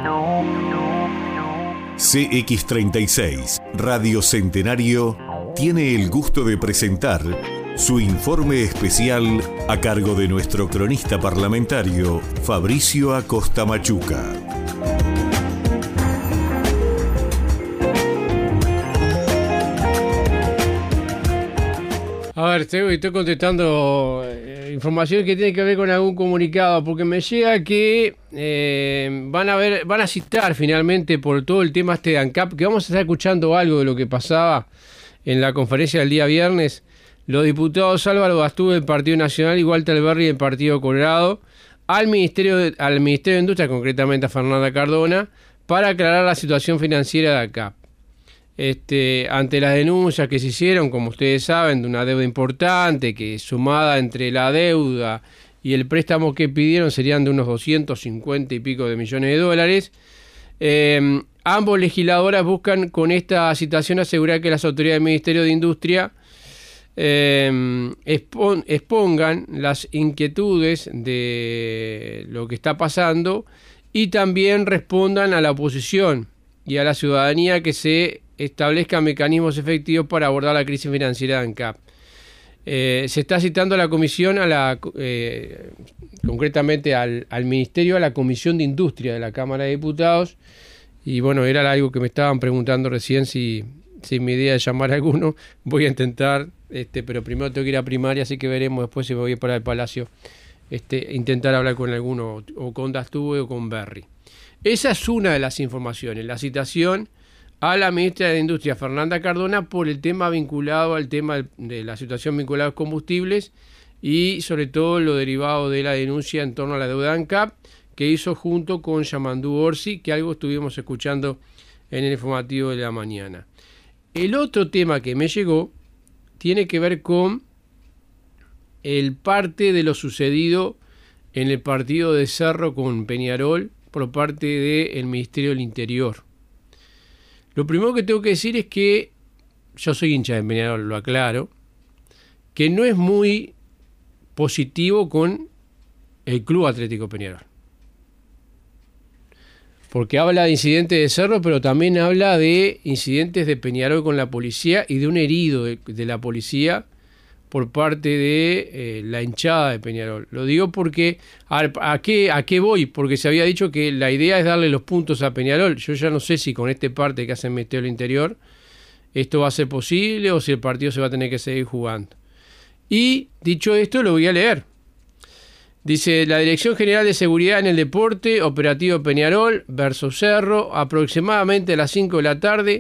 CX36 Radio Centenario tiene el gusto de presentar su informe especial a cargo de nuestro cronista parlamentario Fabricio Acosta Machuca. A ver, estoy contestando información que tiene que ver con algún comunicado, porque me llega que van a citar finalmente por todo el tema de ANCAP, que vamos a estar escuchando algo de lo que pasaba en la conferencia del día viernes, los diputados Álvaro Gastú del Partido Nacional y Walter Alberri del Partido Colorado, al Ministerio de Industria, concretamente a Fernanda Cardona, para aclarar la situación financiera de ANCAP. Ante las denuncias que se hicieron, como ustedes saben, de una deuda importante que sumada entre la deuda y el préstamo que pidieron serían de unos 250 y pico de millones de dólares, ambos legisladoras buscan con esta citación asegurar que las autoridades del Ministerio de Industria expongan las inquietudes de lo que está pasando y también respondan a la oposición y a la ciudadanía que se establezcan mecanismos efectivos para abordar la crisis financiera de ANCAP. Se está citando a la comisión, concretamente al Ministerio, a la Comisión de Industria de la Cámara de Diputados, y bueno, era algo que me estaban preguntando recién si mi idea es llamar a alguno. Voy a intentar, pero primero tengo que ir a primaria, así que veremos después si me voy para el Palacio, intentar hablar con alguno, o con Dastube o con Berry. Esa es una de las informaciones, la citación a la ministra de Industria, Fernanda Cardona, por el tema vinculado al tema de la situación vinculada a los combustibles y sobre todo lo derivado de la denuncia en torno a la deuda ANCAP que hizo junto con Yamandú Orsi, que algo estuvimos escuchando en el informativo de la mañana. El otro tema que me llegó tiene que ver con el parte de lo sucedido en el partido de Cerro con Peñarol por parte del Ministerio del Interior. Lo primero que tengo que decir es que yo soy hincha de Peñarol, lo aclaro, que no es muy positivo con el Club Atlético Peñarol. Porque habla de incidentes de Cerro, pero también habla de incidentes de Peñarol con la policía y de un herido de la policía por parte de la hinchada de Peñarol. Lo digo porque, ¿a qué voy? Porque se había dicho que la idea es darle los puntos a Peñarol. Yo ya no sé si con este parte que hace el Ministerio del Interior esto va a ser posible o si el partido se va a tener que seguir jugando. Y dicho esto, lo voy a leer. Dice: la Dirección General de Seguridad en el Deporte, Operativo Peñarol versus Cerro, aproximadamente a las 5 de la tarde,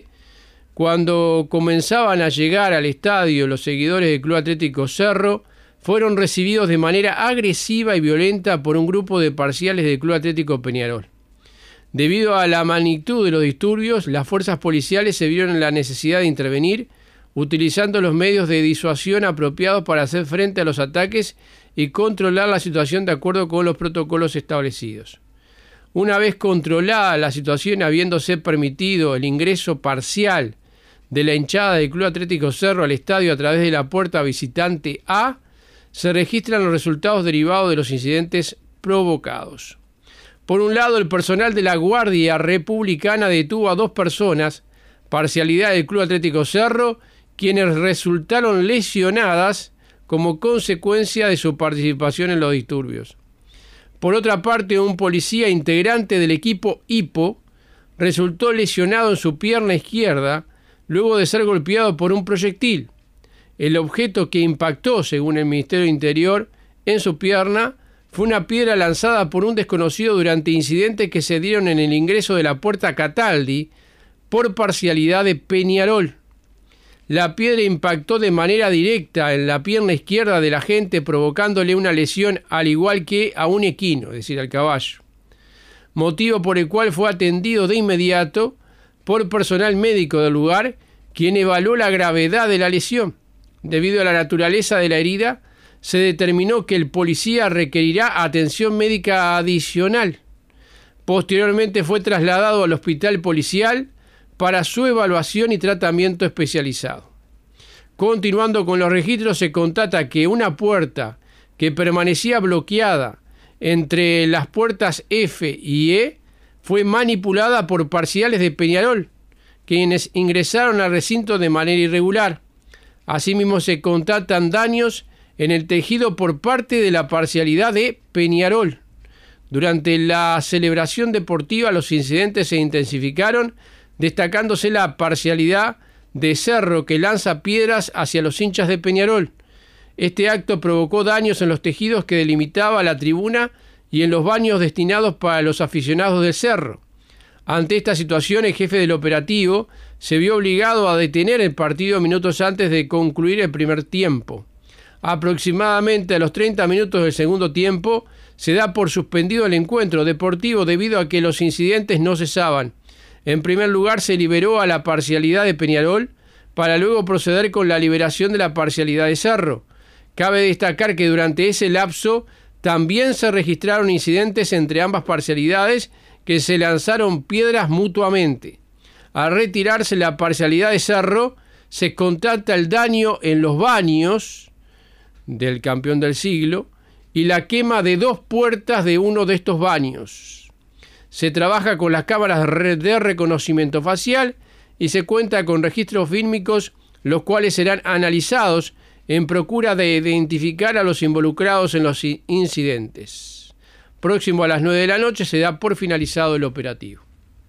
cuando comenzaban a llegar al estadio los seguidores del Club Atlético Cerro, fueron recibidos de manera agresiva y violenta por un grupo de parciales del Club Atlético Peñarol. Debido a la magnitud de los disturbios, las fuerzas policiales se vieron en la necesidad de intervenir, utilizando los medios de disuasión apropiados para hacer frente a los ataques y controlar la situación de acuerdo con los protocolos establecidos. Una vez controlada la situación, habiéndose permitido el ingreso parcial de la hinchada del Club Atlético Cerro al estadio a través de la puerta visitante A, se registran los resultados derivados de los incidentes provocados. Por un lado, el personal de la Guardia Republicana detuvo a 2 personas, parcialidad del Club Atlético Cerro, quienes resultaron lesionadas como consecuencia de su participación en los disturbios. Por otra parte, un policía integrante del equipo Hippo resultó lesionado en su pierna izquierda luego de ser golpeado por un proyectil. El objeto que impactó, según el Ministerio del Interior, en su pierna fue una piedra lanzada por un desconocido durante incidentes que se dieron en el ingreso de la puerta Cataldi por parcialidad de Peñarol. La piedra impactó de manera directa en la pierna izquierda del agente, provocándole una lesión al igual que a un equino, es decir, al caballo, motivo por el cual fue atendido de inmediato por personal médico del lugar, quien evaluó la gravedad de la lesión. Debido a la naturaleza de la herida, se determinó que el policía requerirá atención médica adicional. Posteriormente fue trasladado al hospital policial para su evaluación y tratamiento especializado. Continuando con los registros, se constata que una puerta que permanecía bloqueada entre las puertas F y E fue manipulada por parciales de Peñarol, quienes ingresaron al recinto de manera irregular. Asimismo, se constatan daños en el tejido por parte de la parcialidad de Peñarol. Durante la celebración deportiva, los incidentes se intensificaron, destacándose la parcialidad de Cerro, que lanza piedras hacia los hinchas de Peñarol. Este acto provocó daños en los tejidos que delimitaba la tribuna y en los baños destinados para los aficionados del Cerro. Ante esta situación, el jefe del operativo se vio obligado a detener el partido minutos antes de concluir el primer tiempo. Aproximadamente a los 30 minutos del segundo tiempo, se da por suspendido el encuentro deportivo debido a que los incidentes no cesaban. En primer lugar, se liberó a la parcialidad de Peñarol para luego proceder con la liberación de la parcialidad de Cerro. Cabe destacar que durante ese lapso también se registraron incidentes entre ambas parcialidades que se lanzaron piedras mutuamente. Al retirarse la parcialidad de Cerro, se constata el daño en los baños del campeón del siglo y la quema de 2 puertas de uno de estos baños. Se trabaja con las cámaras de reconocimiento facial y se cuenta con registros fílmicos, los cuales serán analizados en procura de identificar a los involucrados en los incidentes. Próximo a las 9 de la noche se da por finalizado el operativo.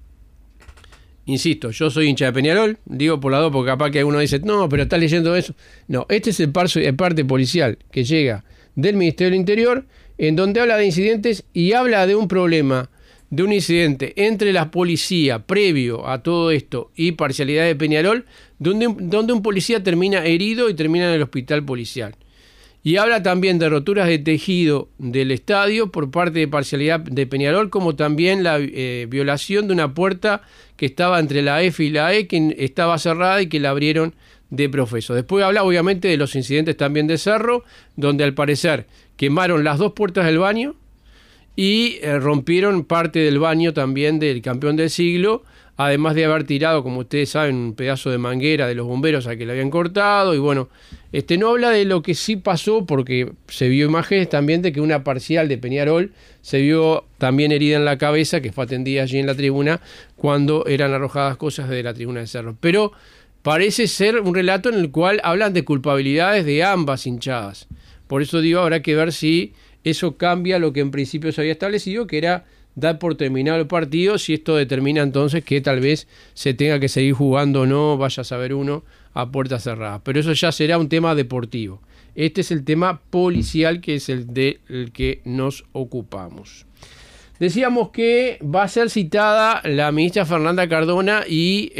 Insisto, yo soy hincha de Peñarol, digo por la dos porque capaz que alguno dice, no, pero estás leyendo eso. No, este es el parte policial que llega del Ministerio del Interior, en donde habla de incidentes y habla de un problema, de un incidente entre la policía previo a todo esto y parcialidad de Peñarol, donde un policía termina herido y termina en el hospital policial. Y habla también de roturas de tejido del estadio por parte de parcialidad de Peñarol, como también la violación de una puerta que estaba entre la F y la E, que estaba cerrada y que la abrieron de profeso. Después habla obviamente de los incidentes también de Cerro, donde al parecer quemaron las 2 puertas del baño y rompieron parte del baño también del campeón del siglo, además de haber tirado, como ustedes saben, un pedazo de manguera de los bomberos a que le habían cortado. Y bueno, no habla de lo que sí pasó, porque se vio imágenes también de que una parcial de Peñarol se vio también herida en la cabeza, que fue atendida allí en la tribuna, cuando eran arrojadas cosas de la tribuna de Cerro. Pero parece ser un relato en el cual hablan de culpabilidades de ambas hinchadas. Por eso digo, habrá que ver si eso cambia lo que en principio se había establecido, que era dar por terminado el partido, si esto determina entonces que tal vez se tenga que seguir jugando o no, vaya a saber uno, a puertas cerradas. Pero eso ya será un tema deportivo. Este es el tema policial, que es el del que nos ocupamos. Decíamos que va a ser citada la ministra Fernanda Cardona y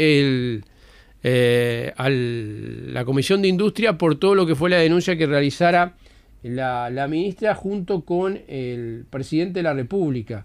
la Comisión de Industria por todo lo que fue la denuncia que realizara la ministra junto con el presidente de la República,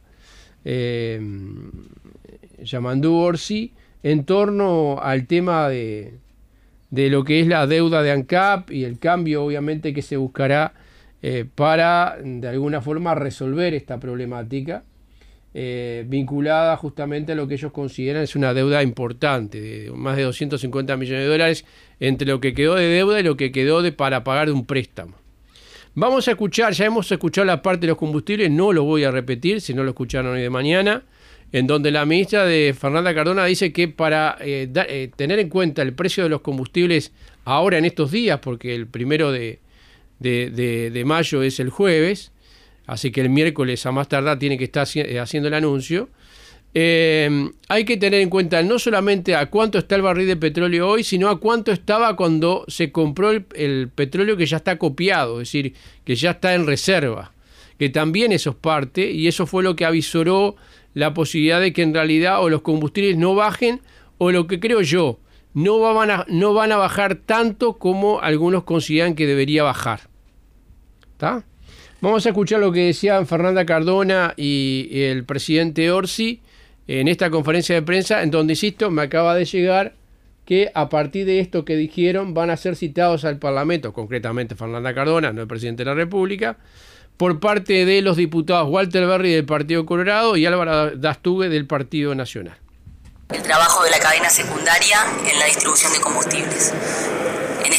Yamandú Orsi, en torno al tema de lo que es la deuda de ANCAP y el cambio obviamente que se buscará para de alguna forma resolver esta problemática vinculada justamente a lo que ellos consideran es una deuda importante, de más de 250 millones de dólares entre lo que quedó de deuda y lo que quedó para pagar de un préstamo. Vamos a escuchar, ya hemos escuchado la parte de los combustibles, no lo voy a repetir, si no lo escucharon hoy de mañana, en donde la ministra de Fernanda Cardona dice que para tener en cuenta el precio de los combustibles ahora en estos días, porque el 1 de mayo es el jueves, así que el miércoles a más tardar tiene que estar haciendo el anuncio, hay que tener en cuenta no solamente a cuánto está el barril de petróleo hoy, sino a cuánto estaba cuando se compró el petróleo que ya está copiado, es decir, que ya está en reserva, que también eso es parte, y eso fue lo que avisoró la posibilidad de que en realidad o los combustibles no bajen, o lo que creo yo, no van a bajar tanto como algunos consideran que debería bajar. ¿Está? Vamos a escuchar lo que decían Fernanda Cardona y el presidente Orsi en esta conferencia de prensa, en donde, insisto, me acaba de llegar que a partir de esto que dijeron van a ser citados al Parlamento, concretamente Fernanda Cardona, no el presidente de la República, por parte de los diputados Walter Berry del Partido Colorado y Álvaro Dastugue del Partido Nacional. El trabajo de la cadena secundaria en la distribución de combustibles. En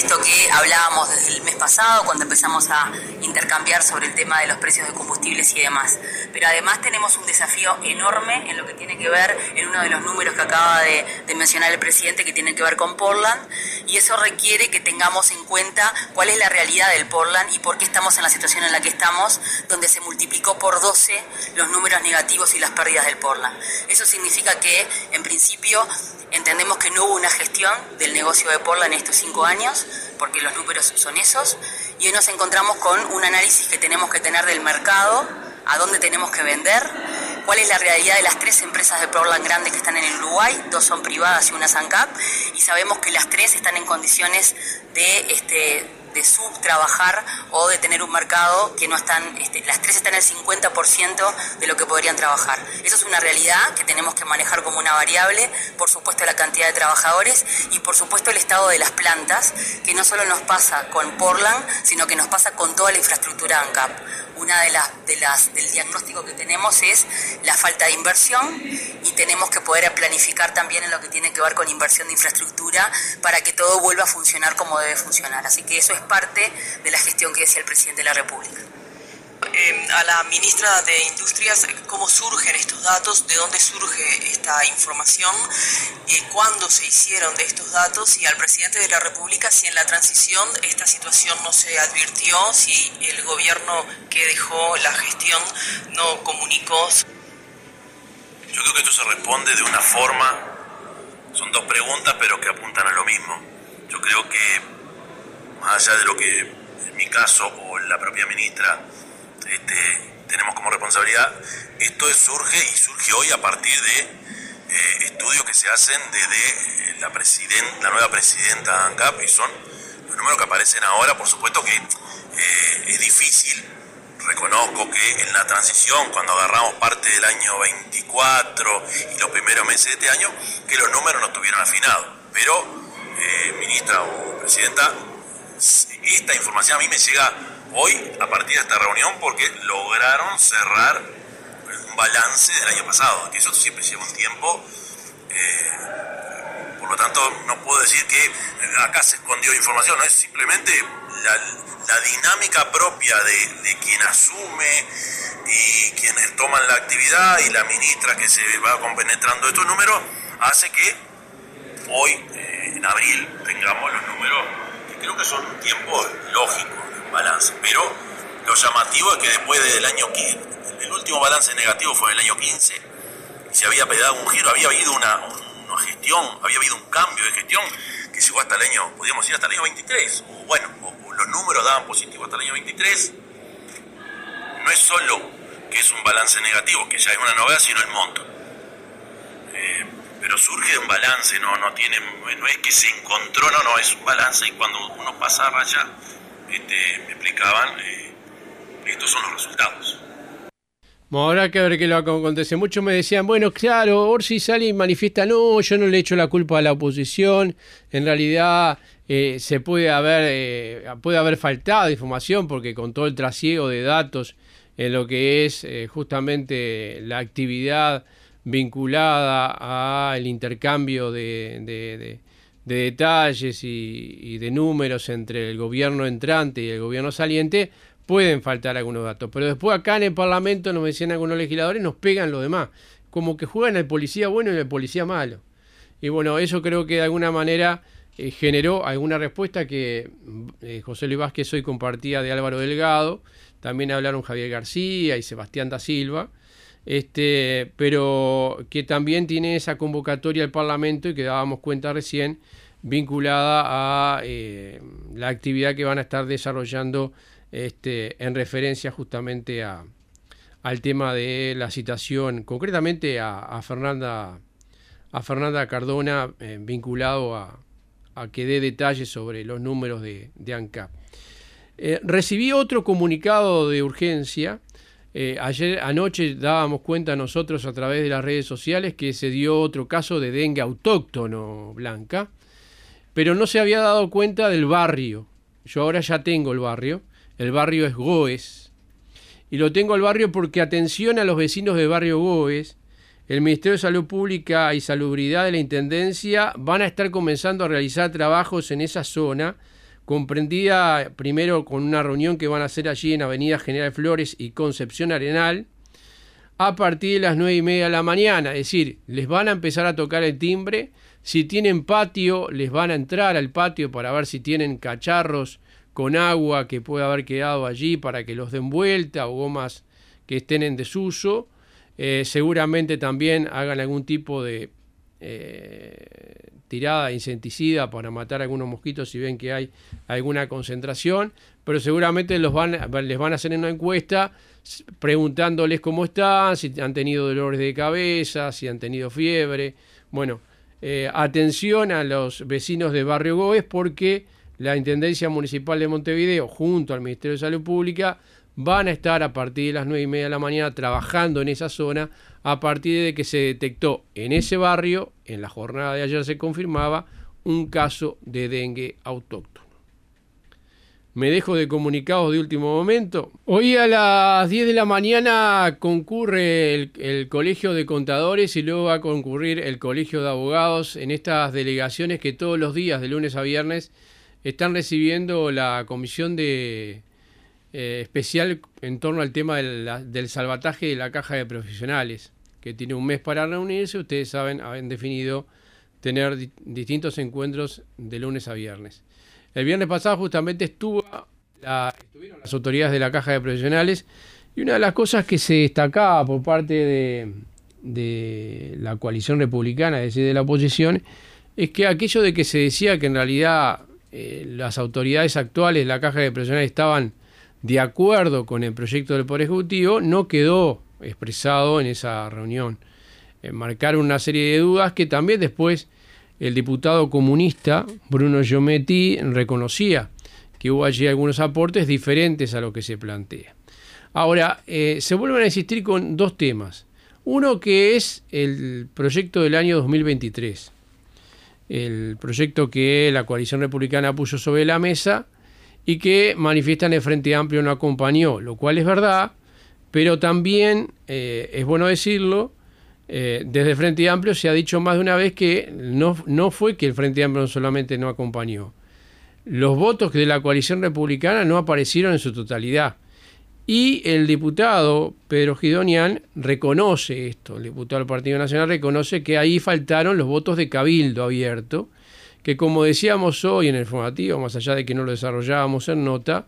esto que hablábamos desde el mes pasado, cuando empezamos a intercambiar sobre el tema de los precios de combustibles y demás. Pero además tenemos un desafío enorme en lo que tiene que ver, en uno de los números que acaba de mencionar el presidente, que tiene que ver con Portland, y eso requiere que tengamos en cuenta cuál es la realidad del Portland y por qué estamos en la situación en la que estamos, donde se multiplicó por 12 los números negativos y las pérdidas del Portland. Eso significa que, en principio, entendemos que no hubo una gestión del negocio de Portland en estos 5 años, porque los números son esos, y hoy nos encontramos con un análisis que tenemos que tener del mercado, a dónde tenemos que vender, cuál es la realidad de las 3 empresas de Portland grandes que están en el Uruguay, 2 son privadas y una es ANCAP, y sabemos que las 3 están en condiciones de subtrabajar o de tener un mercado que no están, las 3 están al 50% de lo que podrían trabajar. Eso es una realidad que tenemos que manejar como una variable, por supuesto la cantidad de trabajadores y por supuesto el estado de las plantas, que no solo nos pasa con Portland, sino que nos pasa con toda la infraestructura ANCAP. Una del diagnóstico que tenemos es la falta de inversión y tenemos que poder planificar también en lo que tiene que ver con inversión de infraestructura para que todo vuelva a funcionar como debe funcionar. Así que eso es parte de la gestión que decía el presidente de la República. A la ministra de Industrias, ¿cómo surgen estos datos? ¿De dónde surge esta información? ¿Cuándo se hicieron de estos datos? Y al presidente de la República, si en la transición esta situación no se advirtió, si el gobierno que dejó la gestión no comunicó. Yo creo que esto se responde de una forma, son 2 preguntas pero que apuntan a lo mismo. Yo creo que, más allá de lo que en mi caso o la propia ministra tenemos como responsabilidad, esto surge hoy a partir de estudios que se hacen desde la nueva presidenta de ANCAP, y son los números que aparecen ahora. Por supuesto que es difícil, reconozco que en la transición, cuando agarramos parte del año 24 y los primeros meses de este año, que los números no estuvieron afinados, pero ministra o presidenta, esta información a mí me llega hoy a partir de esta reunión porque lograron cerrar un balance del año pasado, que eso siempre lleva un tiempo, por lo tanto no puedo decir que acá se escondió información, no es simplemente la dinámica propia de quien asume y quienes toman la actividad y la ministra que se va compenetrando estos números, hace que hoy, en abril, tengamos los números que creo que son un tiempo lógico, balance, pero lo llamativo es que después del año 15, el último balance negativo fue en el año 15, se había pegado un giro, había habido una gestión, había habido un cambio de gestión que llegó hasta el año, podríamos decir hasta el año 23, o los números daban positivo hasta el año 23. No es solo que es un balance negativo, que ya es una novedad, sino el monto. Pero surge un balance, no es que se encontró, no, es un balance, y cuando uno pasa a raya, me explicaban, estos son los resultados. Bueno, habrá que ver qué lo acontece. Muchos me decían, bueno, claro, Orsi sale y manifiesta, no, yo no le echo la culpa a la oposición, en realidad se puede haber faltado información, porque con todo el trasiego de datos en lo que es justamente la actividad vinculada al intercambio de detalles y de números entre el gobierno entrante y el gobierno saliente, pueden faltar algunos datos. Pero después acá en el Parlamento, nos decían algunos legisladores, nos pegan los demás. Como que juegan al policía bueno y al policía malo. Y bueno, eso creo que de alguna manera generó alguna respuesta que José Luis Vázquez hoy compartía de Álvaro Delgado. También hablaron Javier García y Sebastián da Silva. Pero que también tiene esa convocatoria al Parlamento y que dábamos cuenta recién, vinculada a la actividad que van a estar desarrollando en referencia justamente al tema de la citación, concretamente a Fernanda Cardona, vinculado a que dé detalles sobre los números de ANCAP. Recibí otro comunicado de urgencia. Anoche dábamos cuenta nosotros a través de las redes sociales que se dio otro caso de dengue autóctono, Blanca, pero no se había dado cuenta del barrio. Yo ahora ya tengo el barrio es Goes, y lo tengo el barrio porque, atención a los vecinos del barrio Goes, el Ministerio de Salud Pública y Salubridad de la Intendencia van a estar comenzando a realizar trabajos en esa zona comprendida primero con una reunión que van a hacer allí en Avenida General Flores y Concepción Arenal, a partir de las 9:30 de la mañana. Es decir, les van a empezar a tocar el timbre. Si tienen patio, les van a entrar al patio para ver si tienen cacharros con agua que pueda haber quedado allí para que los den vuelta, o gomas que estén en desuso. Seguramente también hagan algún tipo de tirada insecticida para matar algunos mosquitos si ven que hay alguna concentración, pero seguramente les van a hacer una encuesta preguntándoles cómo están, si han tenido dolores de cabeza, si han tenido fiebre. Bueno, atención a los vecinos de Barrio Gómez, porque la Intendencia Municipal de Montevideo junto al Ministerio de Salud Pública van a estar a partir de las 9:30 de la mañana trabajando en esa zona, a partir de que se detectó en ese barrio, en la jornada de ayer se confirmaba, un caso de dengue autóctono. Me dejo de comunicados de último momento. Hoy a las 10 de la mañana concurre el Colegio de Contadores y luego va a concurrir el Colegio de Abogados en estas delegaciones que todos los días, de lunes a viernes, están recibiendo la comisión especial en torno al tema del salvataje de la caja de profesionales, que tiene un mes para reunirse. Ustedes saben, han definido tener distintos encuentros de lunes a viernes. El viernes pasado justamente estuvieron las autoridades de la caja de profesionales, y una de las cosas que se destacaba por parte de la coalición republicana, es decir, de la oposición, es que aquello de que se decía que en realidad las autoridades actuales de la caja de profesionales estaban de acuerdo con el proyecto del Poder Ejecutivo, no quedó expresado en esa reunión. Marcaron una serie de dudas que también después el diputado comunista Bruno Giometti reconocía que hubo allí algunos aportes diferentes a lo que se plantea. Ahora, se vuelven a insistir con dos temas. Uno, que es el proyecto del año 2023, el proyecto que la coalición republicana puso sobre la mesa y que manifiestan el Frente Amplio no acompañó, lo cual es verdad, pero también es bueno decirlo, desde el Frente Amplio se ha dicho más de una vez que no fue que el Frente Amplio solamente no acompañó. Los votos de la coalición republicana no aparecieron en su totalidad. Y el diputado Pedro Gidonian reconoce esto, el diputado del Partido Nacional reconoce que ahí faltaron los votos de Cabildo Abierto, que como decíamos hoy en el informativo, más allá de que no lo desarrollábamos en nota,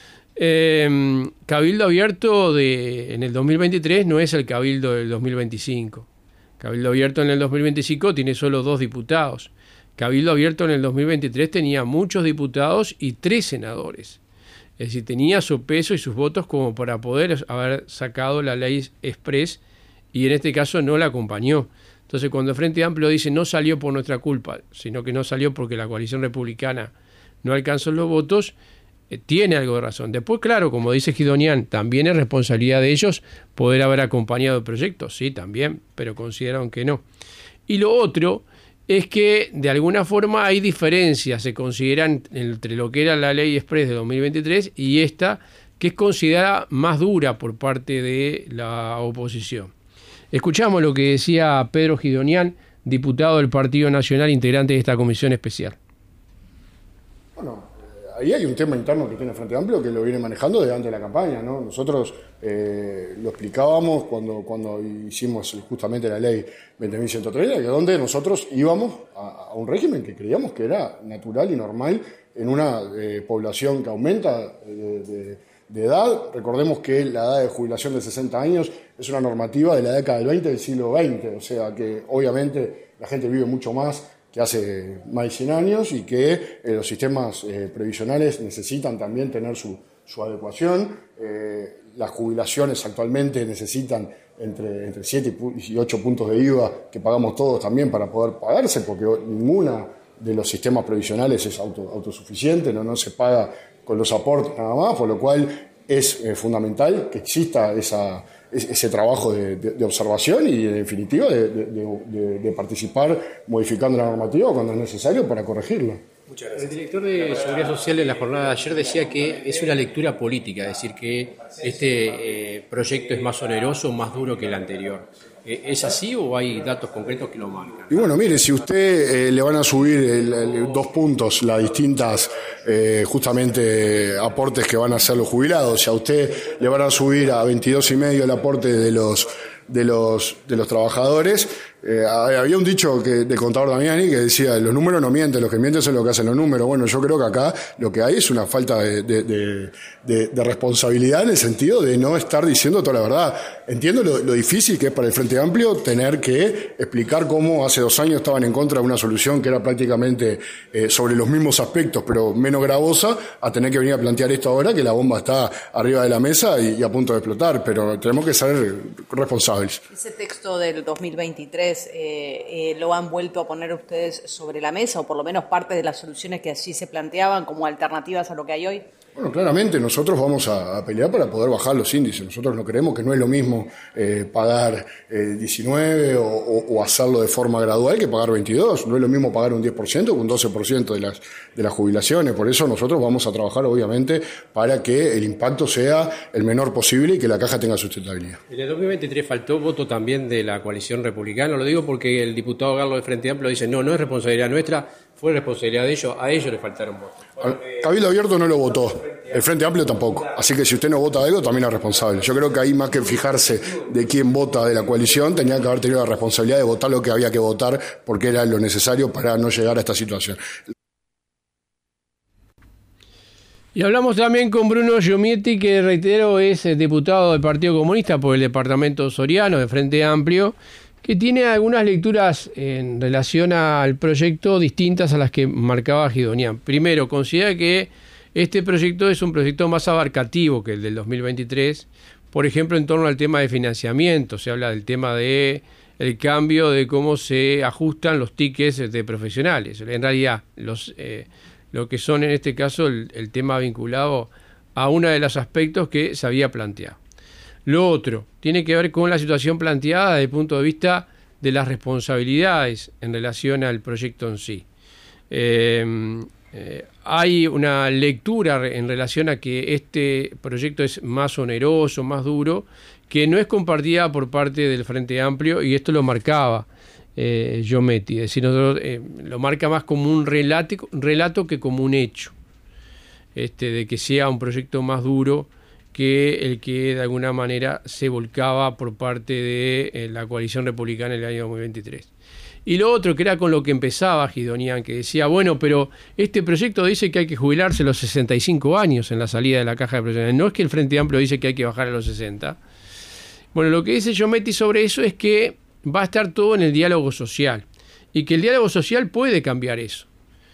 Cabildo Abierto en el 2023 no es el Cabildo del 2025. Cabildo Abierto en el 2025 tiene solo 2 diputados. Cabildo Abierto en el 2023 tenía muchos diputados y 3 senadores. Es decir, tenía su peso y sus votos como para poder haber sacado la ley express, y en este caso no la acompañó. Entonces, cuando el Frente Amplio dice no salió por nuestra culpa, sino que no salió porque la coalición republicana no alcanzó los votos, tiene algo de razón. Después, claro, como dice Gidonian, también es responsabilidad de ellos poder haber acompañado el proyecto. Sí, también, pero consideraron que no. Y lo otro es que de alguna forma hay diferencias, se consideran entre lo que era la ley express de 2023 y esta, que es considerada más dura por parte de la oposición. Escuchamos lo que decía Pedro Gidonian, diputado del Partido Nacional, integrante de esta comisión especial. Bueno, ahí hay un tema interno que tiene el Frente Amplio que lo viene manejando desde antes de la campaña, ¿no? Nosotros lo explicábamos cuando hicimos justamente la ley 20.130, que donde nosotros íbamos a un régimen que creíamos que era natural y normal en una población que aumenta de edad. Recordemos que la edad de jubilación de 60 años es una normativa de la década del 20 del siglo XX, o sea que obviamente la gente vive mucho más que hace más de 100 años y que los sistemas previsionales necesitan también tener su adecuación. Las jubilaciones actualmente necesitan entre 7 y 8 puntos de IVA que pagamos todos también para poder pagarse, porque ninguna de los sistemas previsionales es autosuficiente, no se paga con los aportes nada más, por lo cual es fundamental que exista ese trabajo de observación y, en definitiva, de participar modificando la normativa cuando es necesario para corregirla. Muchas gracias. El director de Seguridad Social en la jornada de ayer decía que es una lectura política, es decir, que este proyecto es más oneroso, más duro que el anterior. ¿Es así o hay datos concretos que lo marcan? Y bueno, mire, si usted le van a subir 2 puntos las distintas justamente aportes que van a hacer los jubilados, si a usted le van a subir a 22,5 el aporte de los trabajadores, había un dicho del contador Damiani que decía, los números no mienten, los que mienten son los que hacen los números. Bueno, yo creo que acá lo que hay es una falta de responsabilidad en el sentido de no estar diciendo toda la verdad. Entiendo lo difícil que es para el Frente Amplio tener que explicar cómo hace 2 años estaban en contra de una solución que era prácticamente sobre los mismos aspectos, pero menos gravosa, a tener que venir a plantear esto ahora, que la bomba está arriba de la mesa y a punto de explotar, pero tenemos que ser responsables. Ese texto del 2023 lo han vuelto a poner ustedes sobre la mesa, o por lo menos parte de las soluciones que así se planteaban como alternativas a lo que hay hoy. Bueno, claramente nosotros vamos a pelear para poder bajar los índices. Nosotros no creemos que no es lo mismo pagar 19 o hacerlo de forma gradual que pagar 22. No es lo mismo pagar un 10% que un 12% de las jubilaciones. Por eso nosotros vamos a trabajar, obviamente, para que el impacto sea el menor posible y que la caja tenga sustentabilidad. En el 2023 faltó voto también de la coalición republicana. Lo digo porque el diputado Garlo del Frente Amplio dice, no es responsabilidad nuestra, fue responsabilidad de ellos, a ellos les faltaron votos. Cabildo Abierto no lo votó, el Frente Amplio tampoco, así que si usted no vota algo también es responsable. Yo creo que ahí, más que fijarse de quién vota de la coalición, tenía que haber tenido la responsabilidad de votar lo que había que votar porque era lo necesario para no llegar a esta situación. Y hablamos también con Bruno Giomietti, que reitero es diputado del Partido Comunista por el departamento soriano de Frente Amplio, que tiene algunas lecturas en relación al proyecto distintas a las que marcaba Guidonian. Primero, considera que este proyecto es un proyecto más abarcativo que el del 2023, por ejemplo, en torno al tema de financiamiento. Se habla del tema de el cambio de cómo se ajustan los tickets de profesionales. En realidad, lo que son en este caso el tema vinculado a uno de los aspectos que se había planteado. Lo otro tiene que ver con la situación planteada desde el punto de vista de las responsabilidades en relación al proyecto en sí. Hay una lectura en relación a que este proyecto es más oneroso, más duro, que no es compartida por parte del Frente Amplio, y esto lo marcaba Giomietti, es decir, lo marca más como un relato que como un hecho, de que sea un proyecto más duro que el que de alguna manera se volcaba por parte de la coalición republicana en el año 2023. Y lo otro, que era con lo que empezaba Guidonian, que decía, bueno, pero este proyecto dice que hay que jubilarse a los 65 años en la salida de la caja de profesionales. No es que el Frente Amplio dice que hay que bajar a los 60. Bueno, lo que dice Giomietti sobre eso es que va a estar todo en el diálogo social, y que el diálogo social puede cambiar eso.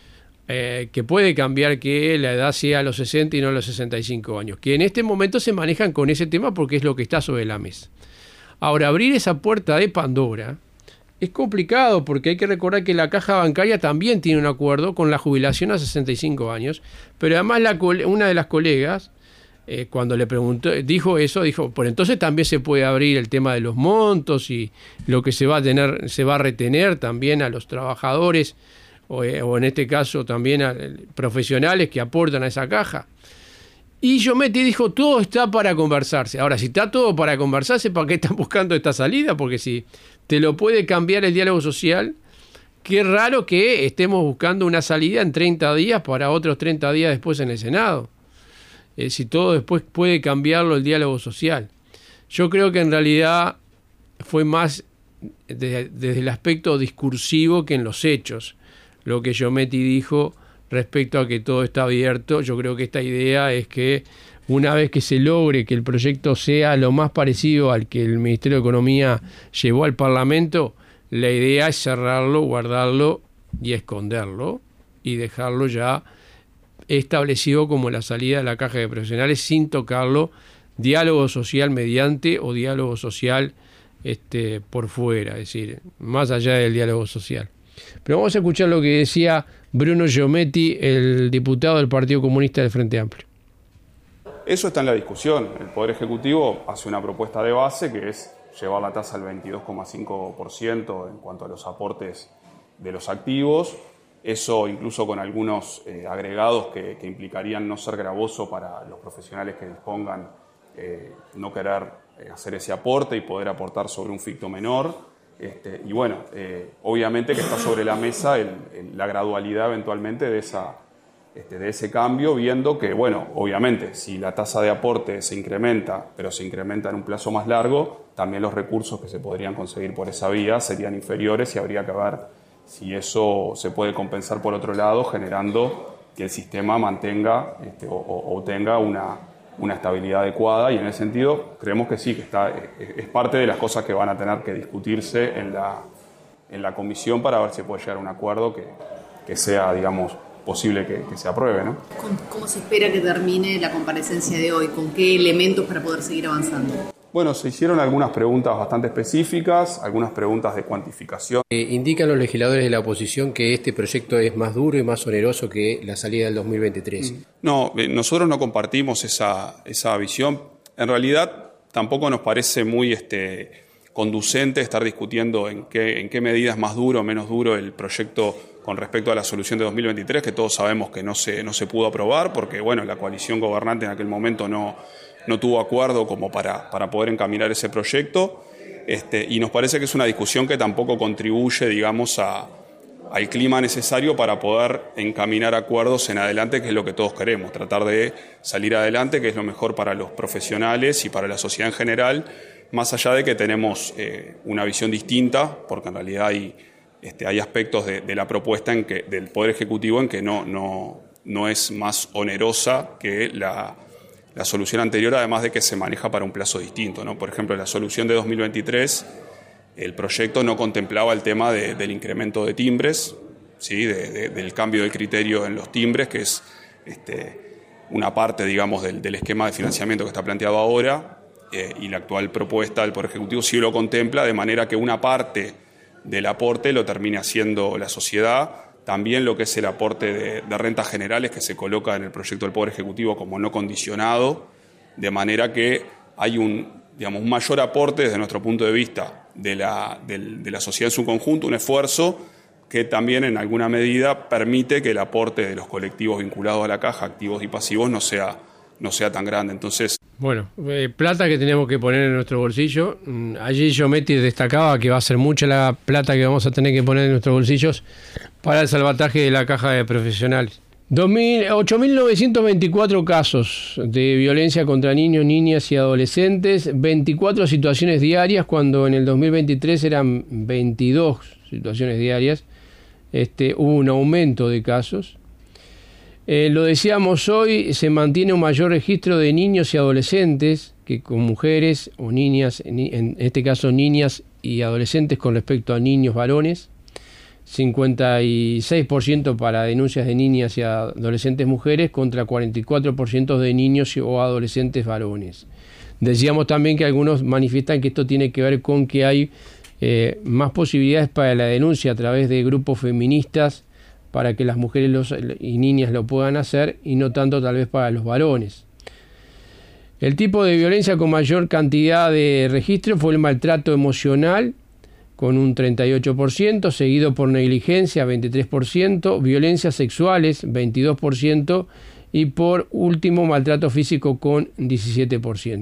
Que puede cambiar que la edad sea a los 60 y no a los 65 años, que en este momento se manejan con ese tema porque es lo que está sobre la mesa. Ahora, abrir esa puerta de Pandora es complicado porque hay que recordar que la caja bancaria también tiene un acuerdo con la jubilación a 65 años, pero además una de las colegas, cuando le preguntó, dijo, por entonces también se puede abrir el tema de los montos y lo que se va a retener también a los trabajadores, o en este caso también a profesionales que aportan a esa caja. Y Giomietti dijo, todo está para conversarse. Ahora, si está todo para conversarse, ¿para qué están buscando esta salida? Porque si te lo puede cambiar el diálogo social, qué raro que estemos buscando una salida en 30 días para otros 30 días después en el Senado. Si todo después puede cambiarlo el diálogo social. Yo creo que en realidad fue más desde el aspecto discursivo que en los hechos lo que Giomietti dijo respecto a que todo está abierto. Yo creo que esta idea es que una vez que se logre que el proyecto sea lo más parecido al que el Ministerio de Economía llevó al Parlamento, la idea es cerrarlo, guardarlo y esconderlo y dejarlo ya establecido como la salida de la caja de profesionales sin tocarlo, diálogo social mediante o diálogo social por fuera, es decir, más allá del diálogo social. Pero vamos a escuchar lo que decía Bruno Giomietti, el diputado del Partido Comunista del Frente Amplio. Eso está en la discusión. El Poder Ejecutivo hace una propuesta de base que es llevar la tasa al 22,5% en cuanto a los aportes de los activos. Eso incluso con algunos agregados que implicarían no ser gravoso para los profesionales que dispongan no querer hacer ese aporte y poder aportar sobre un ficto menor. Y bueno, obviamente que está sobre la mesa la gradualidad eventualmente de ese cambio, viendo que, bueno, obviamente, si la tasa de aporte se incrementa, pero se incrementa en un plazo más largo, también los recursos que se podrían conseguir por esa vía serían inferiores y habría que ver si eso se puede compensar por otro lado, generando que el sistema mantenga o tenga una estabilidad adecuada, y en ese sentido creemos que sí, que es parte de las cosas que van a tener que discutirse en la comisión para ver si puede llegar a un acuerdo que sea, digamos, posible que se apruebe, ¿no? ¿Cómo se espera que termine la comparecencia de hoy? ¿Con qué elementos para poder seguir avanzando? Bueno, se hicieron algunas preguntas bastante específicas, algunas preguntas de cuantificación. Indican los legisladores de la oposición que este proyecto es más duro y más oneroso que la salida del 2023. No, nosotros no compartimos esa visión. En realidad tampoco nos parece muy conducente estar discutiendo en qué medida es más duro o menos duro el proyecto con respecto a la solución de 2023, que todos sabemos que no se pudo aprobar porque, bueno, la coalición gobernante en aquel momento no tuvo acuerdo como para poder encaminar ese proyecto, y nos parece que es una discusión que tampoco contribuye, digamos, al clima necesario para poder encaminar acuerdos en adelante, que es lo que todos queremos, tratar de salir adelante, que es lo mejor para los profesionales y para la sociedad en general, más allá de que tenemos una visión distinta, porque en realidad hay aspectos de la propuesta del Poder Ejecutivo en que no es más onerosa que la solución anterior, además de que se maneja para un plazo distinto, ¿no? Por ejemplo, la solución de 2023, el proyecto no contemplaba el tema del incremento de timbres, ¿sí? Del cambio del criterio en los timbres, que es una parte, digamos, del esquema de financiamiento que está planteado ahora, y la actual propuesta del Poder Ejecutivo sí lo contempla, de manera que una parte del aporte lo termine haciendo la sociedad. También lo que es el aporte de rentas generales, que se coloca en el proyecto del Poder Ejecutivo como no condicionado, de manera que hay un mayor aporte desde nuestro punto de vista de la sociedad en su conjunto, un esfuerzo que también en alguna medida permite que el aporte de los colectivos vinculados a la caja, activos y pasivos, no sea tan grande. Entonces, bueno, plata que tenemos que poner en nuestro bolsillo. Allí Giometti destacaba que va a ser mucha la plata que vamos a tener que poner en nuestros bolsillos para el salvataje de la caja de profesionales. 8.924 casos de violencia contra niños, niñas y adolescentes, 24 situaciones diarias, cuando en el 2023 eran 22 situaciones diarias. Hubo un aumento de casos. Lo decíamos hoy, se mantiene un mayor registro de niños y adolescentes que con mujeres o niñas, en este caso niñas y adolescentes con respecto a niños varones, 56% para denuncias de niñas y adolescentes mujeres contra 44% de niños o adolescentes varones. Decíamos también que algunos manifiestan que esto tiene que ver con que hay más posibilidades para la denuncia a través de grupos feministas, para que las mujeres y niñas lo puedan hacer y no tanto tal vez para los varones. El tipo de violencia con mayor cantidad de registro fue el maltrato emocional, con un 38%, seguido por negligencia, 23%, violencias sexuales, 22%, y por último maltrato físico con 17%.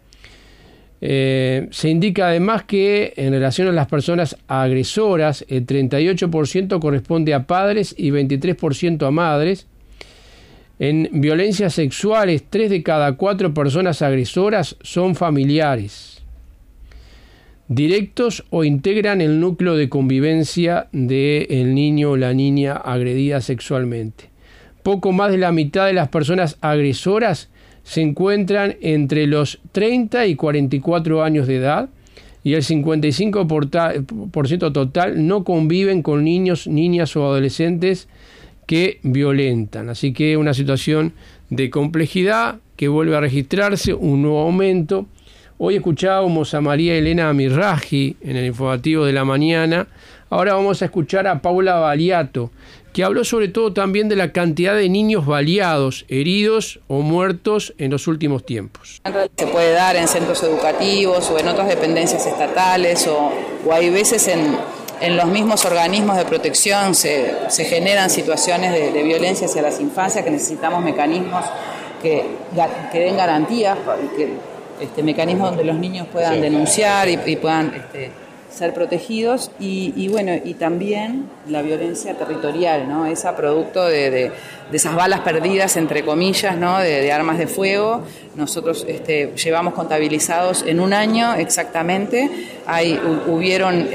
Se indica además que en relación a las personas agresoras, el 38% corresponde a padres y 23% a madres. En violencias sexuales, 3 de cada 4 personas agresoras son familiares, directos o integran el núcleo de convivencia del niño o la niña agredida sexualmente. Poco más de la mitad de las personas agresoras se encuentran entre los 30 y 44 años de edad, y el 55% total no conviven con niños, niñas o adolescentes que violentan. Así que una situación de complejidad que vuelve a registrarse, un nuevo aumento. Hoy escuchábamos a María Elena Mirraji en el informativo de la mañana. Ahora vamos a escuchar a Paula Baliato, que habló sobre todo también de la cantidad de niños baleados, heridos o muertos en los últimos tiempos. Se puede dar en centros educativos o en otras dependencias estatales, o hay veces en los mismos organismos de protección se generan situaciones de violencia hacia las infancias, que necesitamos mecanismos que den garantías, mecanismos donde los niños puedan denunciar y puedan ser protegidos y bueno, y también la violencia territorial, ¿no? Esa producto de esas balas perdidas, entre comillas, ¿no? De armas de fuego. Nosotros llevamos contabilizados en un año exactamente, hubieron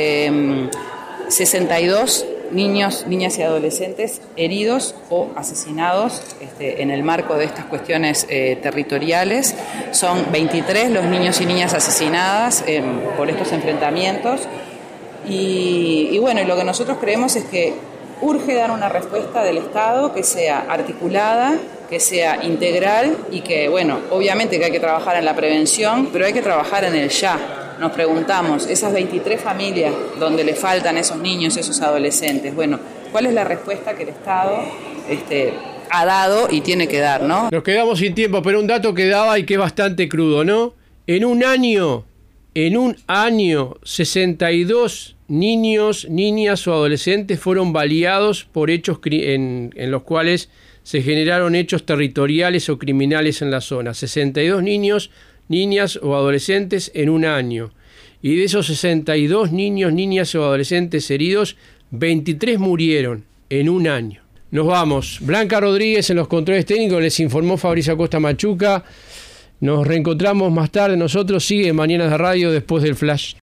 62 niños, niñas y adolescentes heridos o asesinados en el marco de estas cuestiones territoriales. Son 23 los niños y niñas asesinadas por estos enfrentamientos. Y bueno, lo que nosotros creemos es que urge dar una respuesta del Estado que sea articulada, que sea integral y que, bueno, obviamente que hay que trabajar en la prevención, pero hay que trabajar en el ya. Nos preguntamos, esas 23 familias donde le faltan esos niños, esos adolescentes, bueno, ¿cuál es la respuesta que el Estado ha dado y tiene que dar, ¿no? Nos quedamos sin tiempo, pero un dato que daba y que es bastante crudo, ¿no? En un año, 62 niños, niñas o adolescentes fueron baleados por hechos en los cuales se generaron hechos territoriales o criminales en la zona. 62 niños, niñas o adolescentes en un año. Y de esos 62 niños, niñas o adolescentes heridos, 23 murieron en un año. Nos vamos. Blanca Rodríguez en los controles técnicos, les informó Fabricio Acosta Machuca. Nos reencontramos más tarde. Nosotros sigue Mañanas de Radio después del Flash.